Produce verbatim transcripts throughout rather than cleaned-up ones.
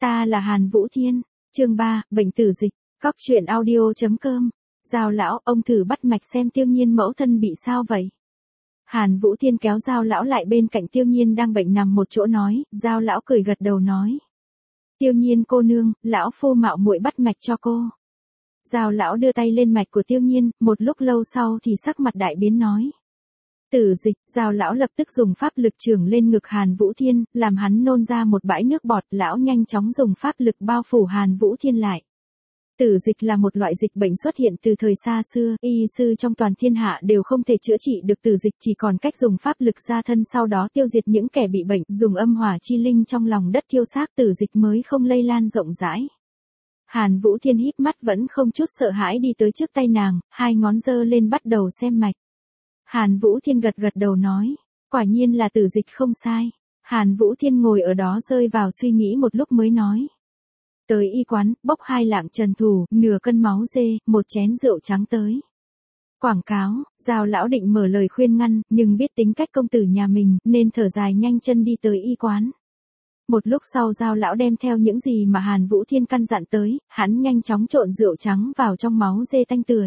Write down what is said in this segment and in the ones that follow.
Ta là Hàn Vũ Thiên. Chương ba, bệnh tử dịch. Cóc truyện audio chấm com. Giao lão, ông thử bắt mạch xem Tiêu Nhiên mẫu thân bị sao vậy? Hàn Vũ Thiên kéo Giao lão lại bên cạnh Tiêu Nhiên đang bệnh nằm một chỗ nói, Giao lão cười gật đầu nói. Tiêu Nhiên cô nương, lão phu mạo muội bắt mạch cho cô. Giao lão đưa tay lên mạch của Tiêu Nhiên, một lúc lâu sau thì sắc mặt đại biến nói. Tử dịch. Giao lão lập tức dùng pháp lực trưởng lên ngực Hàn Vũ Thiên, làm hắn nôn ra một bãi nước bọt, lão nhanh chóng dùng pháp lực bao phủ Hàn Vũ Thiên lại. Tử dịch là một loại dịch bệnh xuất hiện từ thời xa xưa, y sư trong toàn thiên hạ đều không thể chữa trị được tử dịch, chỉ còn cách dùng pháp lực ra thân sau đó tiêu diệt những kẻ bị bệnh, dùng âm hỏa chi linh trong lòng đất thiêu xác tử dịch mới không lây lan rộng rãi. Hàn Vũ Thiên híp mắt vẫn không chút sợ hãi đi tới trước tay nàng, hai ngón giơ lên bắt đầu xem mạch. Hàn Vũ Thiên gật gật đầu nói, quả nhiên là tử dịch không sai. Hàn Vũ Thiên ngồi ở đó rơi vào suy nghĩ một lúc mới nói. Tới y quán, bốc hai lạng trần thủ, nửa cân máu dê, một chén rượu trắng tới. Quảng cáo. Giao lão định mở lời khuyên ngăn, nhưng biết tính cách công tử nhà mình, nên thở dài nhanh chân đi tới y quán. Một lúc sau Giao lão đem theo những gì mà Hàn Vũ Thiên căn dặn tới, hắn nhanh chóng trộn rượu trắng vào trong máu dê tanh tưởi.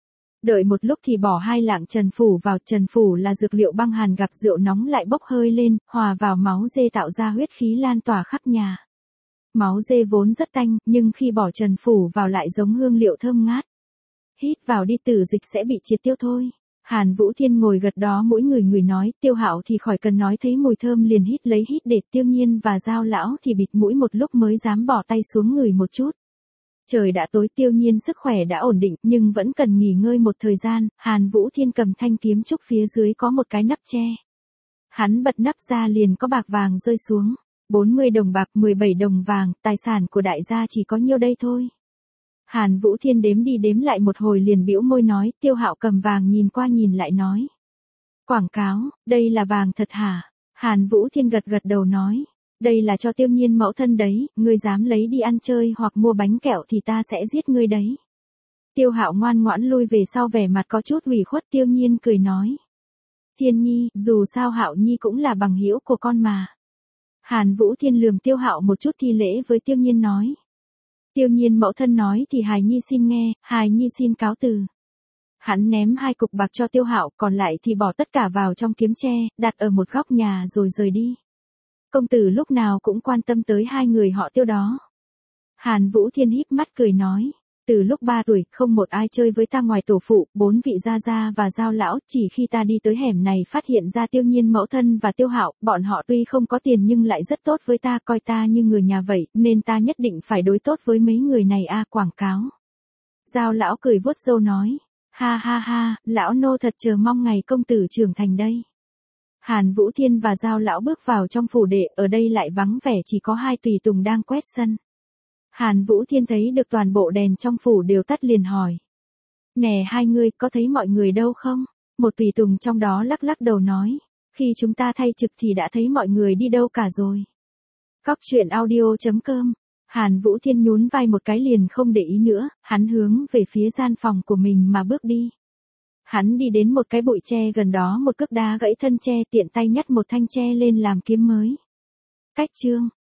Đợi một lúc thì bỏ hai lạng trần phủ vào. Trần phủ là dược liệu băng hàn, gặp rượu nóng lại bốc hơi lên, hòa vào máu dê tạo ra huyết khí lan tỏa khắp nhà. Máu dê vốn rất tanh, nhưng khi bỏ trần phủ vào lại giống hương liệu thơm ngát. Hít vào đi, tử dịch sẽ bị triệt tiêu thôi. Hàn Vũ Thiên ngồi gật đó mỗi người người nói, Tiêu Hạo thì khỏi cần nói, thấy mùi thơm liền hít lấy hít để. Tiêu Nhiên và Giao lão thì bịt mũi một lúc mới dám bỏ tay xuống ngửi một chút. Trời đã tối, Tiêu Nhiên sức khỏe đã ổn định, nhưng vẫn cần nghỉ ngơi một thời gian. Hàn Vũ Thiên cầm thanh kiếm trúc phía dưới có một cái nắp tre. Hắn bật nắp ra liền có bạc vàng rơi xuống. bốn mươi đồng bạc, mười bảy đồng vàng, tài sản của đại gia chỉ có nhiêu đây thôi. Hàn Vũ Thiên đếm đi đếm lại một hồi liền bĩu môi nói, Tiêu Hạo cầm vàng nhìn qua nhìn lại nói. Quảng cáo, đây là vàng thật hả? Hàn Vũ Thiên gật gật đầu nói. Đây là cho Tiêu Nhiên mẫu thân đấy, ngươi dám lấy đi ăn chơi hoặc mua bánh kẹo thì ta sẽ giết ngươi đấy. Tiêu Hạo ngoan ngoãn lui về sau, vẻ mặt có chút ủy khuất. Tiêu Nhiên cười nói. Thiên Nhi, dù sao Hạo Nhi cũng là bằng hữu của con mà. Hàn Vũ Thiên lườm Tiêu Hạo một chút thi lễ với Tiêu Nhiên nói. Tiêu Nhiên mẫu thân nói thì hài nhi xin nghe, hài nhi xin cáo từ. Hắn ném hai cục bạc cho Tiêu Hạo, còn lại thì bỏ tất cả vào trong kiếm tre, đặt ở một góc nhà rồi rời đi. Công tử lúc nào cũng quan tâm tới hai người họ Tiêu đó. Hàn Vũ Thiên híp mắt cười nói. Từ lúc ba tuổi, không một ai chơi với ta ngoài tổ phụ, bốn vị gia gia và Giao lão, chỉ khi ta đi tới hẻm này phát hiện ra Tiêu Nhiên mẫu thân và Tiêu Hạo, bọn họ tuy không có tiền nhưng lại rất tốt với ta, coi ta như người nhà vậy, nên ta nhất định phải đối tốt với mấy người này a. À, quảng cáo. Giao lão cười vuốt râu nói, ha ha ha, lão nô thật chờ mong ngày công tử trưởng thành đây. Hàn Vũ Thiên và Giao lão bước vào trong phủ đệ, ở đây lại vắng vẻ, chỉ có hai tùy tùng đang quét sân. Hàn Vũ Thiên thấy được toàn bộ đèn trong phủ đều tắt liền hỏi. Nè hai ngươi, có thấy mọi người đâu không? Một tùy tùng trong đó lắc lắc đầu nói. Khi chúng ta thay trực thì đã thấy mọi người đi đâu cả rồi. Cóc truyện audio chấm com. Hàn Vũ Thiên nhún vai một cái liền không để ý nữa, hắn hướng về phía gian phòng của mình mà bước đi. Hắn đi đến một cái bụi tre gần đó, một cước đá gãy thân tre, tiện tay nhặt một thanh tre lên làm kiếm mới. Cách chương.